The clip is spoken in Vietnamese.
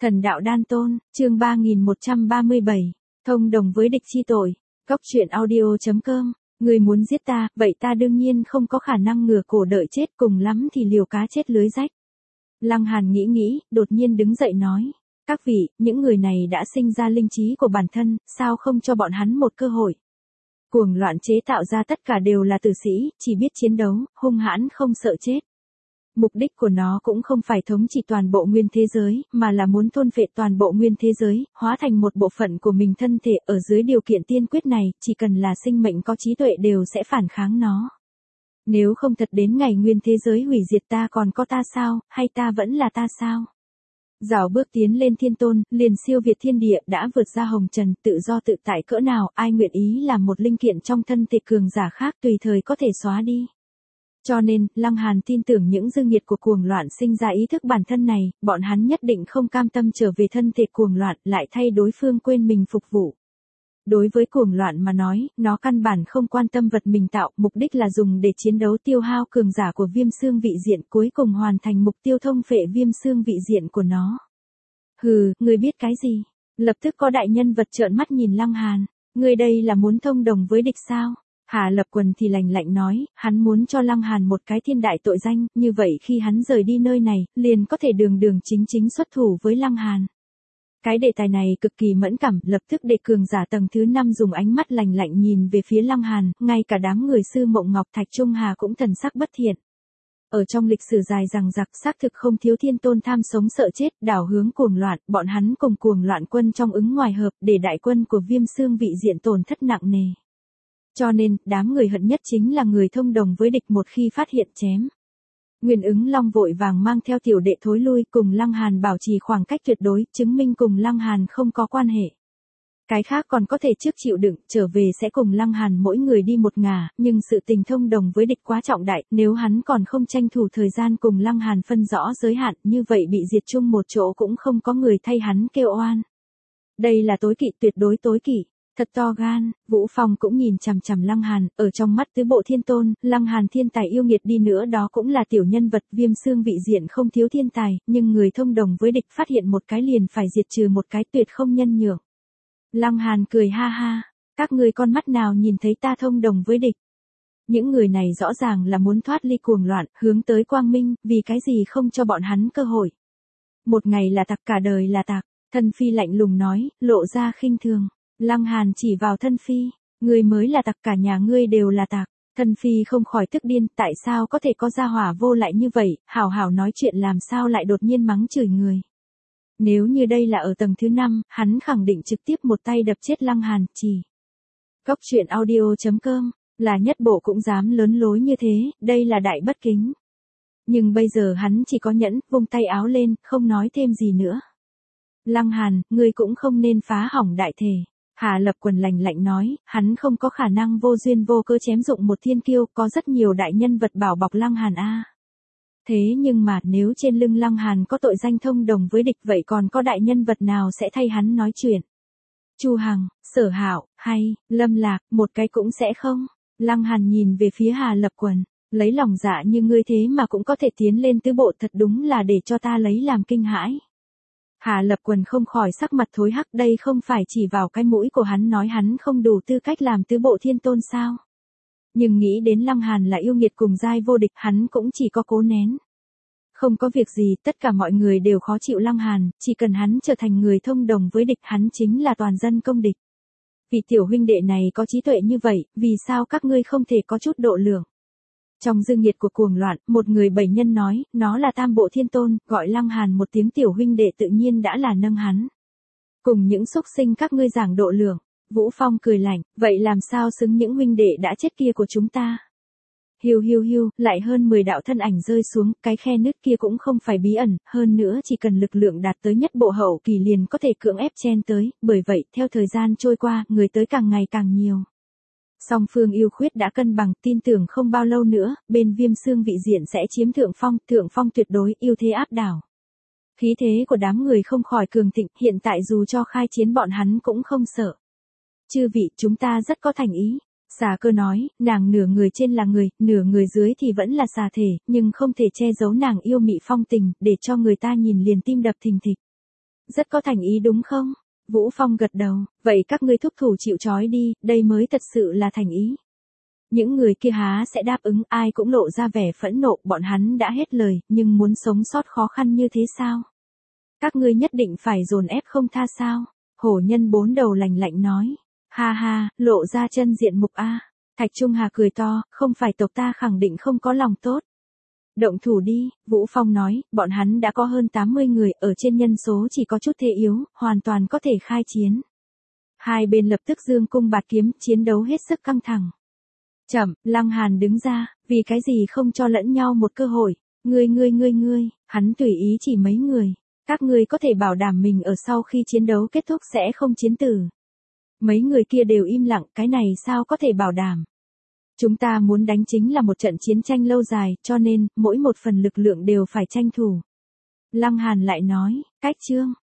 Thần đạo đan tôn, chương 3137, thông đồng với địch chi tội. Góc truyện audio.com. Người muốn giết ta, vậy ta đương nhiên không có khả năng ngửa cổ đợi chết, cùng lắm thì liều cá chết lưới rách. Lăng Hàn nghĩ, đột nhiên đứng dậy nói. Các vị, những người này đã sinh ra linh trí của bản thân, sao không cho bọn hắn một cơ hội? Cuồng loạn chế tạo ra tất cả đều là tử sĩ, chỉ biết chiến đấu, hung hãn không sợ chết. Mục đích của nó cũng không phải thống trị toàn bộ nguyên thế giới, mà là muốn thôn phệ toàn bộ nguyên thế giới, hóa thành một bộ phận của mình thân thể. Ở dưới điều kiện tiên quyết này, chỉ cần là sinh mệnh có trí tuệ đều sẽ phản kháng nó. Nếu không thật đến ngày nguyên thế giới hủy diệt, ta còn có ta sao, hay ta vẫn là ta sao? Rảo bước tiến lên thiên tôn, liền siêu việt thiên địa, đã vượt ra hồng trần, tự do tự tại cỡ nào, ai nguyện ý làm một linh kiện trong thân thể cường giả khác tùy thời có thể xóa đi. Cho nên, Lăng Hàn tin tưởng những dư nghiệt của cuồng loạn sinh ra ý thức bản thân này, bọn hắn nhất định không cam tâm trở về thân thể cuồng loạn, lại thay đối phương quên mình phục vụ. Đối với cuồng loạn mà nói, nó căn bản không quan tâm vật mình tạo, mục đích là dùng để chiến đấu tiêu hao cường giả của viêm xương vị diện, cuối cùng hoàn thành mục tiêu thông phệ viêm xương vị diện của nó. Hừ, ngươi biết cái gì? Lập tức có đại nhân vật trợn mắt nhìn Lăng Hàn. Ngươi đây là muốn thông đồng với địch sao? Hà Lập Quần thì lạnh lạnh nói, hắn muốn cho Lăng Hàn một cái thiên đại tội danh, như vậy khi hắn rời đi nơi này, liền có thể đường chính xuất thủ với Lăng Hàn. Cái đề tài này cực kỳ mẫn cảm, lập tức để cường giả tầng thứ 5 dùng ánh mắt lạnh lạnh nhìn về phía Lăng Hàn, ngay cả đám người sư Mộng Ngọc Thạch Trung Hà cũng thần sắc bất thiện. Ở trong lịch sử dài dằng dặc, xác thực không thiếu thiên tôn tham sống sợ chết, đảo hướng cuồng loạn, bọn hắn cùng cuồng loạn quân trong ứng ngoài hợp, để đại quân của viêm xương vị diện tổn thất nặng nề. Cho nên, đám người hận nhất chính là người thông đồng với địch một khi phát hiện chém. Nguyên Ứng Long vội vàng mang theo tiểu đệ thối lui, cùng Lăng Hàn bảo trì khoảng cách tuyệt đối, chứng minh cùng Lăng Hàn không có quan hệ. Cái khác còn có thể trước chịu đựng, trở về sẽ cùng Lăng Hàn mỗi người đi một ngả, nhưng sự tình thông đồng với địch quá trọng đại, nếu hắn còn không tranh thủ thời gian cùng Lăng Hàn phân rõ giới hạn, như vậy bị diệt chung một chỗ cũng không có người thay hắn kêu oan. Đây là tối kỵ, tuyệt đối tối kỵ. Thật to gan, Vũ Phong cũng nhìn chằm chằm Lăng Hàn, ở trong mắt tứ bộ thiên tôn, Lăng Hàn thiên tài yêu nghiệt đi nữa đó cũng là tiểu nhân vật, viêm xương vị diện không thiếu thiên tài, nhưng người thông đồng với địch phát hiện một cái liền phải diệt trừ một cái, tuyệt không nhân nhượng. Lăng Hàn cười ha ha, các ngươi con mắt nào nhìn thấy ta thông đồng với địch? Những người này rõ ràng là muốn thoát ly cuồng loạn, hướng tới quang minh, vì cái gì không cho bọn hắn cơ hội? Một ngày là tặc, cả đời là tặc. Thân Phi lạnh lùng nói, lộ ra khinh thường. Lăng Hàn chỉ vào Thân Phi, ngươi mới là tặc, cả nhà ngươi đều là tặc. Thân Phi không khỏi tức điên, tại sao có thể có gia hỏa vô lại như vậy, hảo hảo nói chuyện làm sao lại đột nhiên mắng chửi người. Nếu như đây là ở tầng thứ 5, hắn khẳng định trực tiếp một tay đập chết Lăng Hàn, chỉ. Góc truyện audio.com, là nhất bộ cũng dám lớn lối như thế, đây là đại bất kính. Nhưng bây giờ hắn chỉ có nhẫn, vung tay áo lên, không nói thêm gì nữa. Lăng Hàn, ngươi cũng không nên phá hỏng đại thể. Hà Lập Quần lạnh lạnh nói, hắn không có khả năng vô duyên vô cớ chém dụng một thiên kiêu, có rất nhiều đại nhân vật bảo bọc Lăng Hàn a. Thế nhưng mà, nếu trên lưng Lăng Hàn có tội danh thông đồng với địch, vậy còn có đại nhân vật nào sẽ thay hắn nói chuyện? Chu Hằng, Sở Hạo, hay Lâm Lạc, một cái cũng sẽ không. Lăng Hàn nhìn về phía Hà Lập Quần, lấy lòng dạ như ngươi thế mà cũng có thể tiến lên tứ bộ, thật đúng là để cho ta lấy làm kinh hãi. Hà Lập Quần không khỏi sắc mặt thối hắc, đây không phải chỉ vào cái mũi của hắn nói hắn không đủ tư cách làm tứ bộ thiên tôn sao? Nhưng nghĩ đến Lăng Hàn là yêu nghiệt cùng giai vô địch, hắn cũng chỉ có cố nén. Không có việc gì, tất cả mọi người đều khó chịu Lăng Hàn, chỉ cần hắn trở thành người thông đồng với địch, hắn chính là toàn dân công địch. Vì tiểu huynh đệ này có trí tuệ như vậy, vì sao các ngươi không thể có chút độ lượng? Trong dư nghiệt của cuồng loạn, một người bảy nhân nói, nó là tam bộ thiên tôn, gọi Lăng Hàn một tiếng tiểu huynh đệ tự nhiên đã là nâng hắn. Cùng những xúc sinh các ngươi giảng độ lượng. Vũ Phong cười lạnh, vậy làm sao xứng những huynh đệ đã chết kia của chúng ta? Hiu hiu hiu, lại hơn 10 đạo thân ảnh rơi xuống, cái khe nứt kia cũng không phải bí ẩn, hơn nữa chỉ cần lực lượng đạt tới nhất bộ hậu kỳ liền có thể cưỡng ép chen tới, bởi vậy, theo thời gian trôi qua, người tới càng ngày càng nhiều. Song phương yêu khuyết đã cân bằng, tin tưởng không bao lâu nữa, bên viêm xương vị diện sẽ chiếm thượng phong tuyệt đối, ưu thế áp đảo. Khí thế của đám người không khỏi cường thịnh, hiện tại dù cho khai chiến bọn hắn cũng không sợ. Chư vị, chúng ta rất có thành ý. Xà Cơ nói, nàng nửa người trên là người, nửa người dưới thì vẫn là xà thể, nhưng không thể che giấu nàng yêu mị phong tình, để cho người ta nhìn liền tim đập thình thịch. Rất có thành ý đúng không? Vũ Phong gật đầu, vậy các ngươi thúc thủ chịu trói đi, đây mới thật sự là thành ý. Những người kia há sẽ đáp ứng, ai cũng lộ ra vẻ phẫn nộ, bọn hắn đã hết lời, nhưng muốn sống sót khó khăn như thế sao? Các ngươi nhất định phải dồn ép không tha sao? Hổ nhân bốn đầu lạnh lạnh nói. Ha ha, lộ ra chân diện mục a. Thạch Trung Hà cười to, không phải tộc ta khẳng định không có lòng tốt. Động thủ đi, Vũ Phong nói, bọn hắn đã có hơn 80 người, ở trên nhân số chỉ có chút thế yếu, hoàn toàn có thể khai chiến. Hai bên lập tức giương cung bạt kiếm, chiến đấu hết sức căng thẳng. Chậm, Lăng Hàn đứng ra, vì cái gì không cho lẫn nhau một cơ hội, ngươi, hắn tùy ý chỉ mấy người. Các ngươi có thể bảo đảm mình ở sau khi chiến đấu kết thúc sẽ không chiến tử. Mấy người kia đều im lặng, cái này sao có thể bảo đảm. Chúng ta muốn đánh chính là một trận chiến tranh lâu dài, cho nên, mỗi một phần lực lượng đều phải tranh thủ. Lăng Hàn lại nói, cách chương.